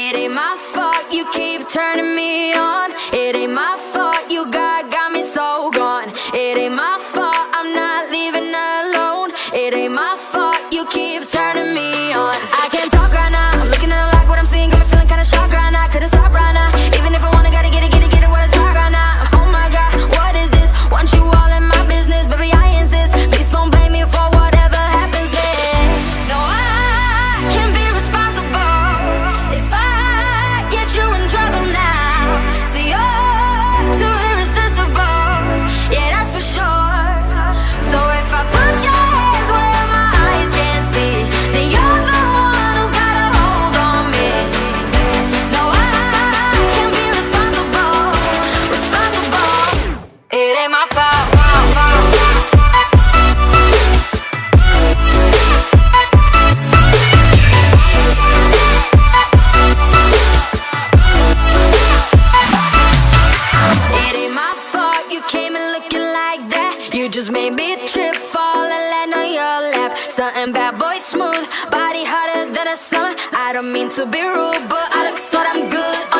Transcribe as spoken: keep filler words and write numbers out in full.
It ain't my fault you keep turning me on. It ain't my fault you got, got me so gone. It ain't my fault I'm not leaving alone. It ain't my fault you keep turning me on. I can't talk right now, I'm looking at like what I'm seeing, got me feeling kinda shocked right now. Couldn't stop right now, even if I wanna, gotta get it, get it, get it while it's hot right now. Oh my God, what is this? Want you all in my business, baby I insist. Please don't blame me for whatever happens next. No, I can't be responsible if I get you in trouble now. See, you're too irresistible, yeah, that's for sure. So if I put your hands where my eyes can't see, then you're the one who's got a hold on me. No, I can't be responsible, responsible. It ain't my fault. It ain't my fault you came in looking like that. You just made me trip, fall and land on your lap. Something bad boy smooth, body hotter than a summer. I don't mean to be rude, but I look so damn good